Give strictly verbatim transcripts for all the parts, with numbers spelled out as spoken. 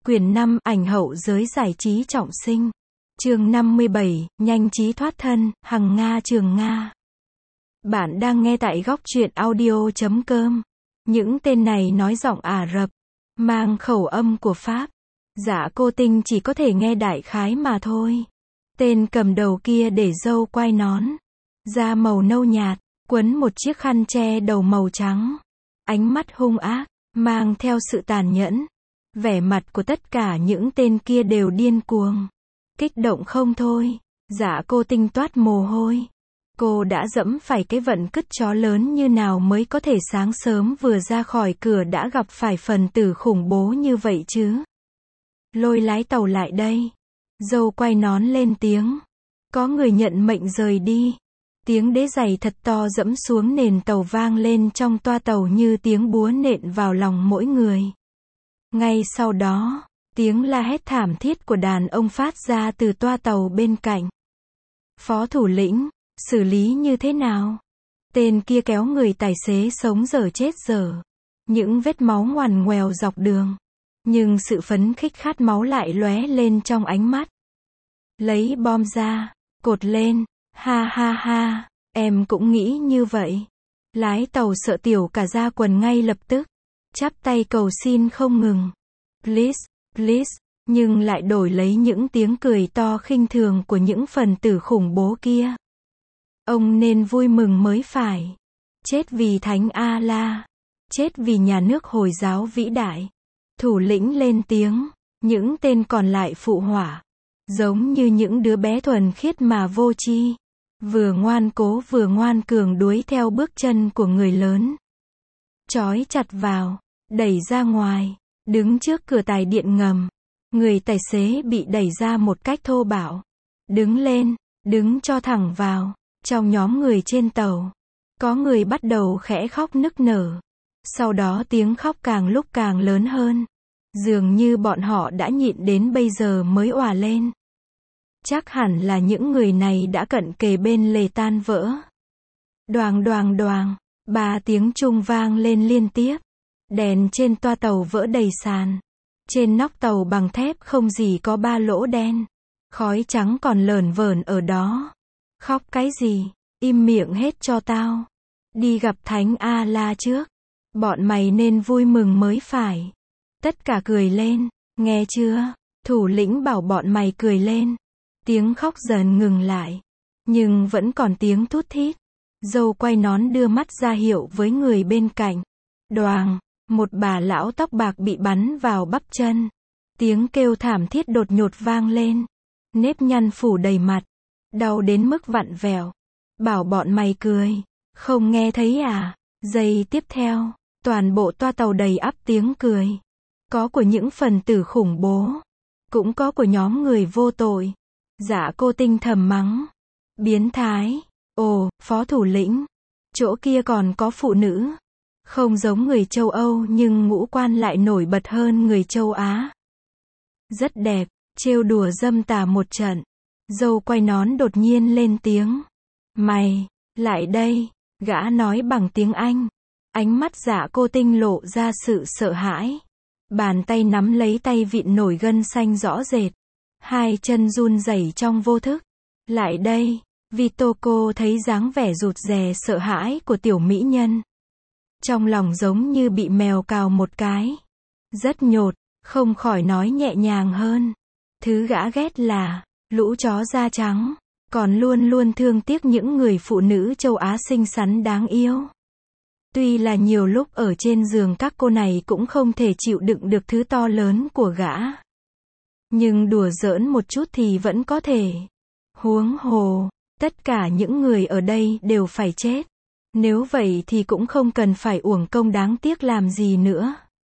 Quyển năm, ảnh hậu giới giải trí trọng sinh. Chương năm mươi bảy, nhanh trí thoát thân, Hằng Nga Trường Nga. Bạn đang nghe tại góc truyện audio chấm com. Những tên này nói giọng Ả Rập, mang khẩu âm của Pháp. Dạ cô Tinh chỉ có thể nghe đại khái mà thôi. Tên cầm đầu kia để râu quai nón, da màu nâu nhạt, quấn một chiếc khăn che đầu màu trắng. Ánh mắt hung ác, mang theo sự tàn nhẫn. Vẻ mặt của tất cả những tên kia đều điên cuồng, kích động không thôi. Dạ cô Tinh toát mồ hôi. Cô đã dẫm phải cái vận cứt chó lớn như nào mới có thể sáng sớm vừa ra khỏi cửa đã gặp phải phần tử khủng bố như vậy chứ. Lôi lái tàu lại đây. Dâu quay nón lên tiếng. Có người nhận mệnh rời đi. Tiếng đế giày thật to dẫm xuống nền tàu vang lên trong toa tàu như tiếng búa nện vào lòng mỗi người. Ngay sau đó, tiếng la hét thảm thiết của đàn ông phát ra từ toa tàu bên cạnh. Phó thủ lĩnh, xử lý như thế nào? Tên kia kéo người tài xế sống dở chết dở. Những vết máu ngoằn ngoèo dọc đường. Nhưng sự phấn khích khát máu lại lóe lên trong ánh mắt. Lấy bom ra, cột lên, ha ha ha, em cũng nghĩ như vậy. Lái tàu sợ tiểu cả ra quần ngay lập tức. Chắp tay cầu xin không ngừng. Please, please, nhưng lại đổi lấy những tiếng cười to khinh thường của những phần tử khủng bố kia. Ông nên vui mừng mới phải. Chết vì Thánh A-la. Chết vì nhà nước Hồi giáo vĩ đại. Thủ lĩnh lên tiếng. Những tên còn lại phụ họa. Giống như những đứa bé thuần khiết mà vô tri. Vừa ngoan cố vừa ngoan cường đuối theo bước chân của người lớn. Trói chặt vào. Đẩy ra ngoài, đứng trước cửa tài điện ngầm. Người tài xế bị đẩy ra một cách thô bạo. Đứng lên, đứng cho thẳng vào. Trong nhóm người trên tàu, có người bắt đầu khẽ khóc nức nở. Sau đó tiếng khóc càng lúc càng lớn hơn. Dường như bọn họ đã nhịn đến bây giờ mới òa lên. Chắc hẳn là những người này đã cận kề bên lề tan vỡ. Đoàng đoàng đoàng, ba tiếng chuông vang lên liên tiếp. Đèn trên toa tàu vỡ đầy sàn. Trên nóc tàu bằng thép không gì có ba lỗ đen. Khói trắng còn lởn vởn ở đó. Khóc cái gì? Im miệng hết cho tao. Đi gặp Thánh A-la trước. Bọn mày nên vui mừng mới phải. Tất cả cười lên. Nghe chưa? Thủ lĩnh bảo bọn mày cười lên. Tiếng khóc dần ngừng lại. Nhưng vẫn còn tiếng thút thít. Dâu quay nón đưa mắt ra hiệu với người bên cạnh. Đoàng. Một bà lão tóc bạc bị bắn vào bắp chân. Tiếng kêu thảm thiết đột nhột vang lên. Nếp nhăn phủ đầy mặt. Đau đến mức vặn vẹo. Bảo bọn mày cười. Không nghe thấy à? Giây tiếp theo, toàn bộ toa tàu đầy ắp tiếng cười. Có của những phần tử khủng bố. Cũng có của nhóm người vô tội. Dạ cô Tinh thầm mắng. Biến thái. Ồ, phó thủ lĩnh. Chỗ kia còn có phụ nữ. Không giống người châu Âu nhưng ngũ quan lại nổi bật hơn người châu Á. Rất đẹp, trêu đùa dâm tà một trận. Dâu quay nón đột nhiên lên tiếng. Mày, lại đây, gã nói bằng tiếng Anh. Ánh mắt Dạ cô Tinh lộ ra sự sợ hãi. Bàn tay nắm lấy tay vịn nổi gân xanh rõ rệt. Hai chân run rẩy trong vô thức. Lại đây, Vitoko thấy dáng vẻ rụt rè sợ hãi của tiểu mỹ nhân. Trong lòng giống như bị mèo cào một cái. Rất nhột, không khỏi nói nhẹ nhàng hơn. Thứ gã ghét là, lũ chó da trắng, còn luôn luôn thương tiếc những người phụ nữ châu Á xinh xắn đáng yêu. Tuy là nhiều lúc ở trên giường các cô này cũng không thể chịu đựng được thứ to lớn của gã. Nhưng đùa giỡn một chút thì vẫn có thể. Huống hồ, tất cả những người ở đây đều phải chết. Nếu vậy thì cũng không cần phải uổng công đáng tiếc làm gì nữa.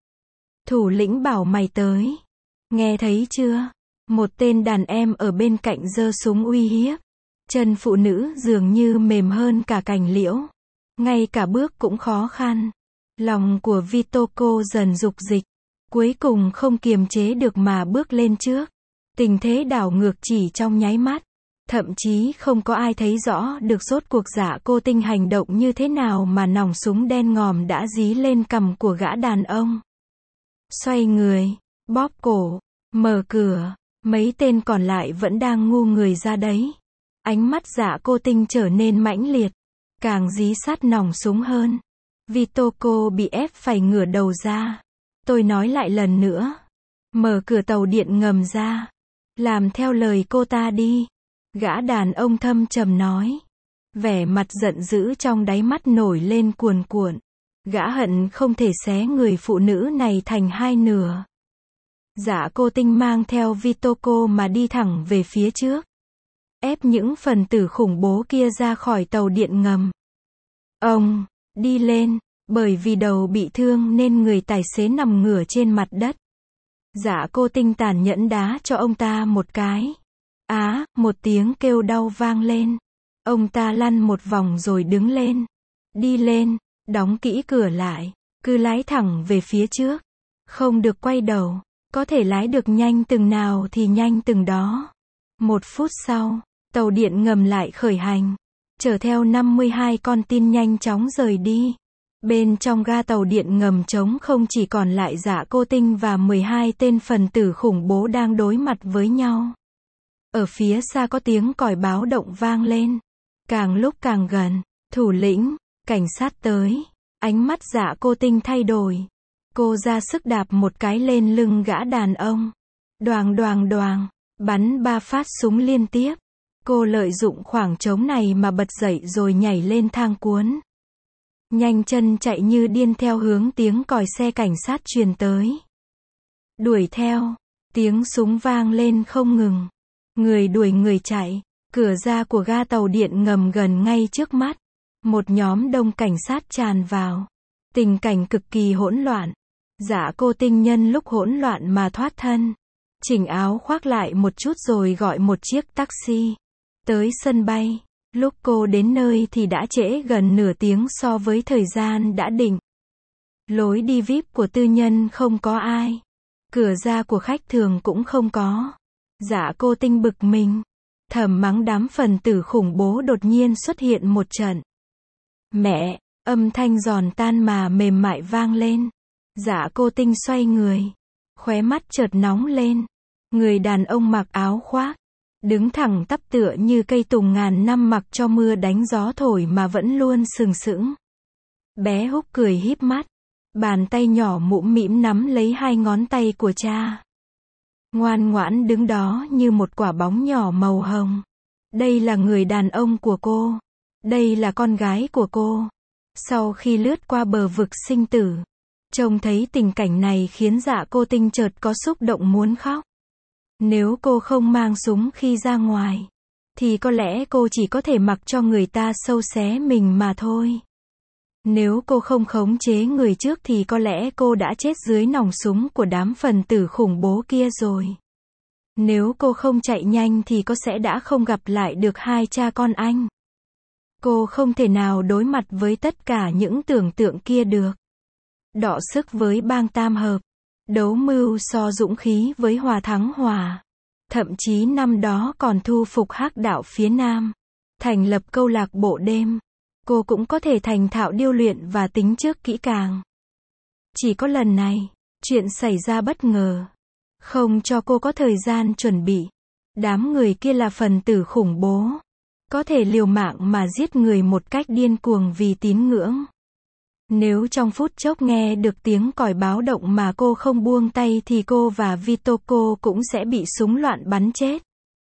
Thủ lĩnh bảo mày tới. Nghe thấy chưa? Một tên đàn em ở bên cạnh giơ súng uy hiếp. Chân phụ nữ dường như mềm hơn cả cành liễu. Ngay cả bước cũng khó khăn. Lòng của Vitoko dần dục dịch. Cuối cùng không kiềm chế được mà bước lên trước. Tình thế đảo ngược chỉ trong nháy mắt. Thậm chí không có ai thấy rõ được rốt cuộc Dạ cô Tinh hành động như thế nào mà nòng súng đen ngòm đã dí lên cằm của gã đàn ông. Xoay người, bóp cổ, Mở cửa, mấy tên còn lại vẫn đang ngu người ra đấy. Ánh mắt Dạ Cô Tinh trở nên mãnh liệt, càng dí sát nòng súng hơn. Vitoko bị ép phải ngửa đầu ra. Tôi nói lại lần nữa. Mở cửa tàu điện ngầm ra. Làm theo lời cô ta đi. Gã đàn ông thâm trầm nói. Vẻ mặt giận dữ trong đáy mắt nổi lên cuồn cuộn. Gã hận không thể xé người phụ nữ này thành hai nửa. Dạ Cô Tinh mang theo Vitoko mà đi thẳng về phía trước. Ép những phần tử khủng bố kia ra khỏi tàu điện ngầm. Ông, đi lên, bởi vì đầu bị thương nên người tài xế nằm ngửa trên mặt đất. Dạ Cô Tinh tàn nhẫn đá cho ông ta một cái. Á, một tiếng kêu đau vang lên. Ông ta lăn một vòng rồi đứng lên. Đi lên, đóng kỹ cửa lại, cứ lái thẳng về phía trước. Không được quay đầu, có thể lái được nhanh từng nào thì nhanh từng đó. Một phút sau, tàu điện ngầm lại khởi hành. Chở theo năm mươi hai con tin nhanh chóng rời đi. Bên trong ga tàu điện ngầm trống không, chỉ còn lại Dạ Cô Tinh và mười hai tên phần tử khủng bố đang đối mặt với nhau. Ở phía xa có tiếng còi báo động vang lên. Càng lúc càng gần, thủ lĩnh, cảnh sát tới. Ánh mắt Dạ Cô Tinh thay đổi. Cô ra sức đạp một cái lên lưng gã đàn ông. Đoàng đoàng đoàng, bắn ba phát súng liên tiếp. Cô lợi dụng khoảng trống này mà bật dậy rồi nhảy lên thang cuốn. Nhanh chân chạy như điên theo hướng tiếng còi xe cảnh sát truyền tới. Đuổi theo, tiếng súng vang lên không ngừng. Người đuổi người chạy, cửa ra của ga tàu điện ngầm gần ngay trước mắt. Một nhóm đông cảnh sát tràn vào. Tình cảnh cực kỳ hỗn loạn. Dạ Cô Tinh nhân lúc hỗn loạn mà thoát thân. Chỉnh áo khoác lại một chút rồi gọi một chiếc taxi. Tới sân bay. Lúc cô đến nơi thì đã trễ gần nửa tiếng so với thời gian đã định. Lối đi vi ai pi của tư nhân không có ai. Cửa ra của khách thường cũng không có. Dạ Cô Tinh bực mình. Thầm mắng đám phần tử khủng bố đột nhiên xuất hiện một trận. Mẹ, âm thanh giòn tan mà mềm mại vang lên. Dạ Cô Tinh xoay người. Khóe mắt chợt nóng lên. Người đàn ông mặc áo khoác. Đứng thẳng tắp tựa như cây tùng ngàn năm mặc cho mưa đánh gió thổi mà vẫn luôn sừng sững. Bé Húc cười híp mắt. Bàn tay nhỏ mũm mĩm nắm lấy hai ngón tay của cha. Ngoan ngoãn đứng đó như một quả bóng nhỏ màu hồng. Đây là người đàn ông của cô. Đây là con gái của cô. Sau khi lướt qua bờ vực sinh tử, trông thấy tình cảnh này khiến Dạ Cô Tinh chợt có xúc động muốn khóc. Nếu cô không mang súng khi ra ngoài, thì có lẽ cô chỉ có thể mặc cho người ta sâu xé mình mà thôi. Nếu cô không khống chế người trước thì có lẽ cô đã chết dưới nòng súng của đám phần tử khủng bố kia rồi. Nếu cô không chạy nhanh thì có sẽ đã không gặp lại được hai cha con anh. Cô không thể nào đối mặt với tất cả những tưởng tượng kia được. Đọ sức với bang tam hợp. Đấu mưu so dũng khí với hòa thắng hòa. Thậm chí năm đó còn thu phục Hắc đạo phía Nam. Thành lập câu lạc bộ đêm. Cô cũng có thể thành thạo điêu luyện và tính trước kỹ càng. Chỉ có lần này, chuyện xảy ra bất ngờ. Không cho cô có thời gian chuẩn bị. Đám người kia là phần tử khủng bố. Có thể liều mạng mà giết người một cách điên cuồng vì tín ngưỡng. Nếu trong phút chốc nghe được tiếng còi báo động mà cô không buông tay thì cô và Vitoko cũng sẽ bị súng loạn bắn chết.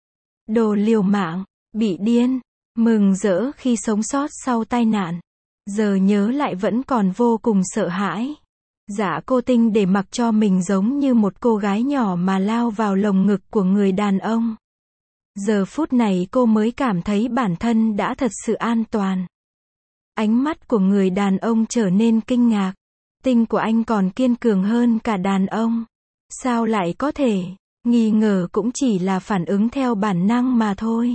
Đồ liều mạng, bị điên, mừng rỡ khi sống sót sau tai nạn. Giờ nhớ lại vẫn còn vô cùng sợ hãi. Dạ Cô Tinh để mặc cho mình giống như một cô gái nhỏ mà lao vào lồng ngực của người đàn ông. Giờ phút này cô mới cảm thấy bản thân đã thật sự an toàn. Ánh mắt của người đàn ông trở nên kinh ngạc. Tinh của anh còn kiên cường hơn cả đàn ông. Sao lại có thể? Nghi ngờ cũng chỉ là phản ứng theo bản năng mà thôi.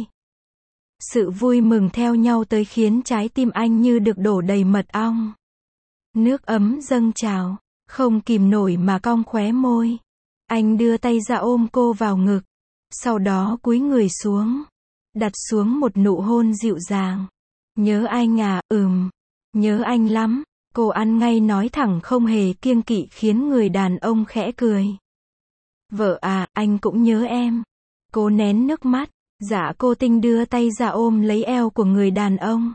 Sự vui mừng theo nhau tới khiến trái tim anh như được đổ đầy mật ong. Nước ấm dâng trào, không kìm nổi mà cong khóe môi. Anh đưa tay ra ôm cô vào ngực. Sau đó cúi người xuống. Đặt xuống một nụ hôn dịu dàng. Nhớ anh à, ừm. Nhớ anh lắm. Cô ăn ngay nói thẳng không hề kiêng kỵ khiến người đàn ông khẽ cười. Vợ à, anh cũng nhớ em. Cô nén nước mắt. Dạ cô Tinh đưa tay ra ôm lấy eo của người đàn ông.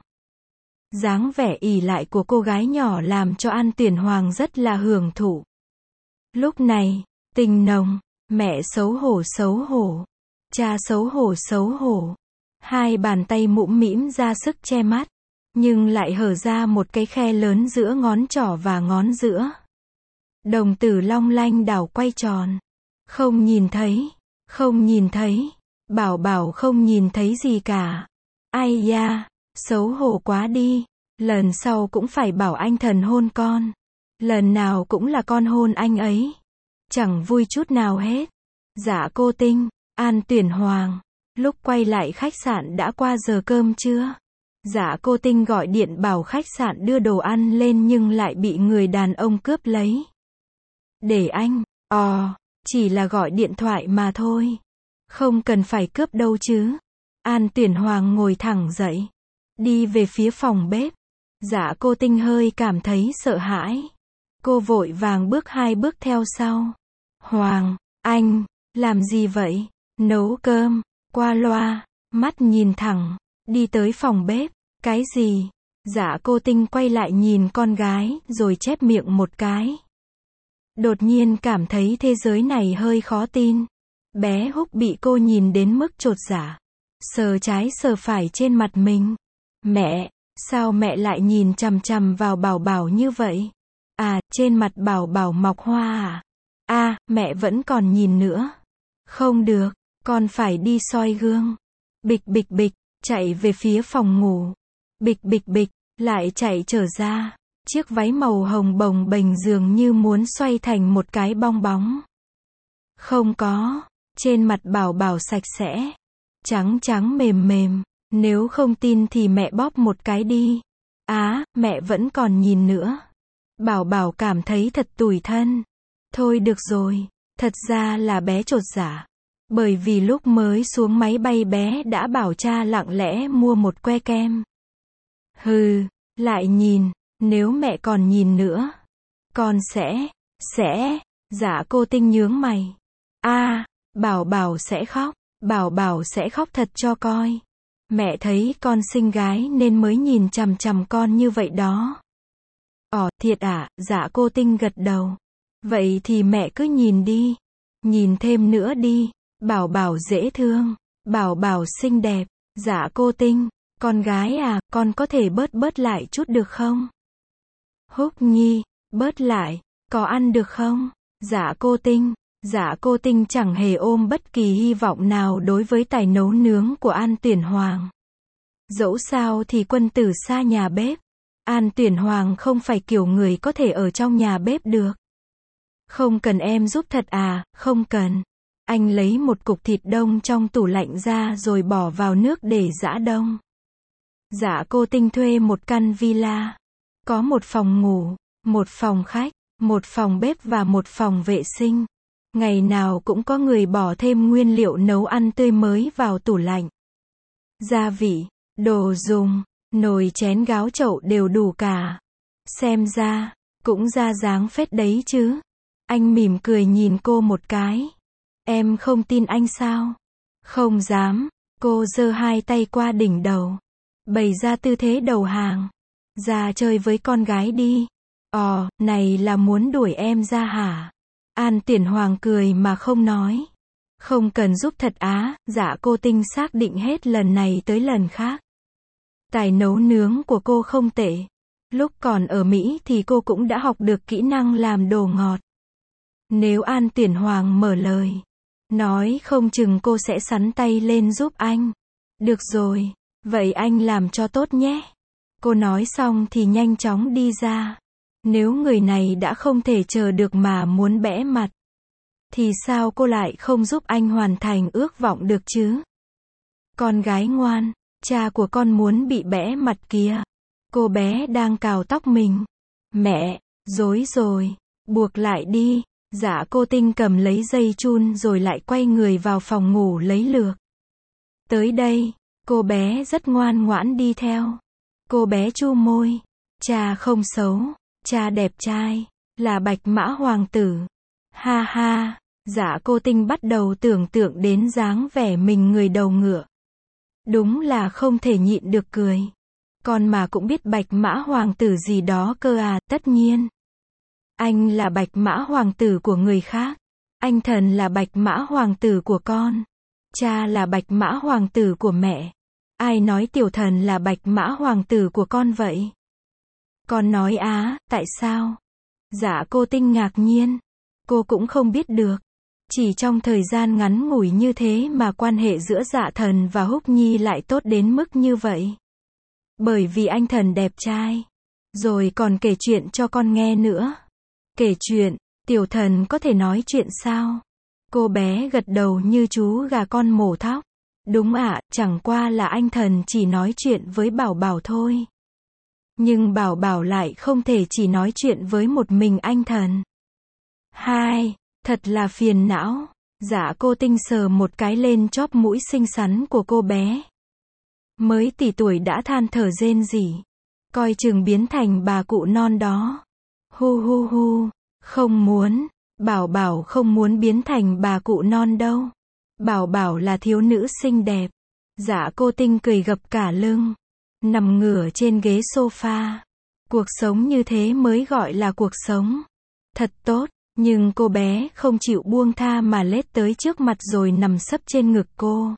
Dáng vẻ ỷ lại của cô gái nhỏ làm cho An Tuyển Hoàng rất là hưởng thụ. Lúc này, tình nồng, mẹ xấu hổ xấu hổ, cha xấu hổ xấu hổ. Hai bàn tay mũm mĩm ra sức che mắt, nhưng lại hở ra một cái khe lớn giữa ngón trỏ và ngón giữa. Đồng tử long lanh đảo quay tròn. Không nhìn thấy, không nhìn thấy, bảo bảo không nhìn thấy gì cả. Ai da, xấu hổ quá đi, lần sau cũng phải bảo anh thần hôn con. Lần nào cũng là con hôn anh ấy. Chẳng vui chút nào hết. Dạ cô Tinh, An Tuyển Hoàng. Lúc quay lại khách sạn đã qua giờ cơm trưa. Dạ cô Tinh gọi điện bảo khách sạn đưa đồ ăn lên nhưng lại bị người đàn ông cướp lấy. Để anh, ò, chỉ là gọi điện thoại mà thôi. Không cần phải cướp đâu chứ. An Tuyển Hoàng ngồi thẳng dậy. Đi về phía phòng bếp. Dạ cô Tinh hơi cảm thấy sợ hãi. Cô vội vàng bước hai bước theo sau. Hoàng, anh, làm gì vậy? Nấu cơm, qua loa, mắt nhìn thẳng, đi tới phòng bếp. Cái gì? Dạ cô Tinh quay lại nhìn con gái, rồi chép miệng một cái. Đột nhiên cảm thấy thế giới này hơi khó tin. Bé Húc bị cô nhìn đến mức chột dạ. Sờ trái sờ phải trên mặt mình. Mẹ, sao mẹ lại nhìn chằm chằm vào Bảo Bảo như vậy? À, trên mặt Bảo Bảo mọc hoa à? À, mẹ vẫn còn nhìn nữa. Không được, con phải đi soi gương. Bịch bịch bịch, chạy về phía phòng ngủ. Bịch bịch bịch, lại chạy trở ra. Chiếc váy màu hồng bồng bềnh dường như muốn xoay thành một cái bong bóng. Không có, trên mặt Bảo Bảo sạch sẽ. Trắng trắng mềm mềm, nếu không tin thì mẹ bóp một cái đi. Á, mẹ vẫn còn nhìn nữa. Bảo Bảo cảm thấy thật tủi thân. Thôi được rồi, thật ra là bé chột dạ. Bởi vì lúc mới xuống máy bay bé đã bảo cha lặng lẽ mua một que kem. Hừ, lại nhìn, nếu mẹ còn nhìn nữa, con sẽ, sẽ, dạ cô Tinh nhướng mày. A, Bảo Bảo sẽ khóc, Bảo Bảo sẽ khóc thật cho coi. Mẹ thấy con xinh gái nên mới nhìn chằm chằm con như vậy đó. Ồ, thiệt à, dạ cô Tinh gật đầu. Vậy thì mẹ cứ nhìn đi. Nhìn thêm nữa đi. Bảo Bảo dễ thương. Bảo Bảo xinh đẹp. Dạ cô Tinh, con gái à, con có thể bớt bớt lại chút được không? Húc Nhi, bớt lại, có ăn được không? Dạ cô Tinh. Dạ cô Tinh chẳng hề ôm bất kỳ hy vọng nào đối với tài nấu nướng của An Tuyển Hoàng. Dẫu sao thì quân tử xa nhà bếp. An Tuyển Hoàng không phải kiểu người có thể ở trong nhà bếp được. Không cần em giúp thật à, không cần. Anh lấy một cục thịt đông trong tủ lạnh ra rồi bỏ vào nước để giã đông. Dạ cô Tinh thuê một căn villa. Có một phòng ngủ, một phòng khách, một phòng bếp và một phòng vệ sinh. Ngày nào cũng có người bỏ thêm nguyên liệu nấu ăn tươi mới vào tủ lạnh. Gia vị, đồ dùng, nồi chén gáo chậu đều đủ cả. Xem ra, cũng ra dáng phết đấy chứ. Anh mỉm cười nhìn cô một cái. Em không tin anh sao? Không dám. Cô giơ hai tay qua đỉnh đầu. Bày ra tư thế đầu hàng. Ra chơi với con gái đi. Ồ, này là muốn đuổi em ra hả? An Tuyển Hoàng cười mà không nói. Không cần giúp thật á, dạ cô Tinh xác định hết lần này tới lần khác. Tài nấu nướng của cô không tệ. Lúc còn ở Mỹ thì cô cũng đã học được kỹ năng làm đồ ngọt. Nếu An Tuyển Hoàng mở lời, nói không chừng cô sẽ sắn tay lên giúp anh. Được rồi, vậy anh làm cho tốt nhé. Cô nói xong thì nhanh chóng đi ra. Nếu người này đã không thể chờ được mà muốn bẽ mặt, thì sao cô lại không giúp anh hoàn thành ước vọng được chứ? Con gái ngoan, cha của con muốn bị bẽ mặt kìa. Cô bé đang cào tóc mình. Mẹ, rối rồi, buộc lại đi. Dạ cô Tinh cầm lấy dây chun rồi lại quay người vào phòng ngủ lấy lược. Tới đây, cô bé rất ngoan ngoãn đi theo. Cô bé chu môi. Cha không xấu, cha đẹp trai, là Bạch Mã Hoàng tử. Ha ha, Dạ cô Tinh bắt đầu tưởng tượng đến dáng vẻ mình người đầu ngựa. Đúng là không thể nhịn được cười. Con mà cũng biết Bạch Mã Hoàng tử gì đó cơ à, tất nhiên. Anh là Bạch Mã Hoàng tử của người khác. Anh thần là Bạch Mã Hoàng tử của con. Cha là Bạch Mã Hoàng tử của mẹ. Ai nói tiểu thần là Bạch Mã Hoàng tử của con vậy? Con nói á, tại sao? Dạ cô Tinh ngạc nhiên. Cô cũng không biết được. Chỉ trong thời gian ngắn ngủi như thế mà quan hệ giữa Dạ thần và Húc Nhi lại tốt đến mức như vậy. Bởi vì anh thần đẹp trai. Rồi còn kể chuyện cho con nghe nữa. Kể chuyện, tiểu thần có thể nói chuyện sao? Cô bé gật đầu như chú gà con mổ thóc. Đúng ạ, chẳng qua là anh thần chỉ nói chuyện với Bảo Bảo thôi. Nhưng Bảo Bảo lại không thể chỉ nói chuyện với một mình anh thần. Hai, thật là phiền não. Dạ cô Tinh sờ một cái lên chóp mũi xinh xắn của cô bé. Mới tỷ tuổi đã than thở rên rỉ. Coi chừng biến thành bà cụ non đó. Hu hu hu, không muốn. Bảo Bảo không muốn biến thành bà cụ non đâu. Bảo Bảo là thiếu nữ xinh đẹp. Dạ cô Tinh cười gập cả lưng. Nằm ngửa trên ghế sofa. Cuộc sống như thế mới gọi là cuộc sống. Thật tốt, nhưng cô bé không chịu buông tha mà lết tới trước mặt rồi nằm sấp trên ngực cô.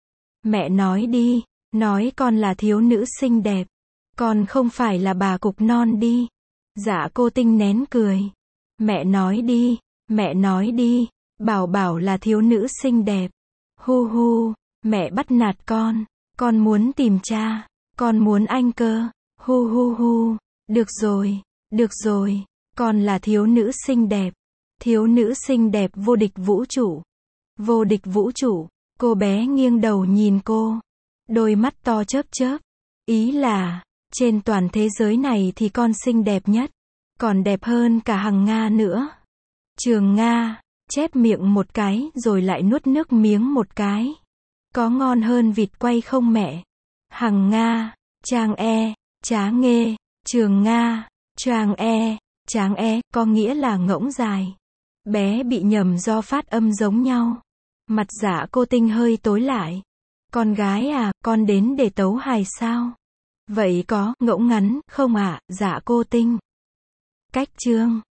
Mẹ nói đi, nói con là thiếu nữ xinh đẹp. Con không phải là bà cục non đi. Dạ cô Tinh nén cười. Mẹ nói đi, mẹ nói đi, Bảo Bảo là thiếu nữ xinh đẹp. Hu hu, mẹ bắt nạt con, con muốn tìm cha, con muốn anh cơ. Hu hu hu, được rồi, được rồi, con là thiếu nữ xinh đẹp. Thiếu nữ xinh đẹp vô địch vũ trụ. Vô địch vũ trụ, cô bé nghiêng đầu nhìn cô. Đôi mắt to chớp chớp. Ý là, trên toàn thế giới này thì con xinh đẹp nhất. Còn đẹp hơn cả Hằng Nga nữa. Trường Nga, chép miệng một cái rồi lại nuốt nước miếng một cái. Có ngon hơn vịt quay không mẹ? Hằng Nga, Trang E, Trá Nghê, Trường Nga, Trang E, Tráng E, có nghĩa là ngỗng dài. Bé bị nhầm do phát âm giống nhau. Mặt Dạ cô Tinh hơi tối lại. Con gái à, con đến để tấu hài sao? Vậy có ngỗng ngắn không ạ, à, Dạ cô Tinh? Cách chương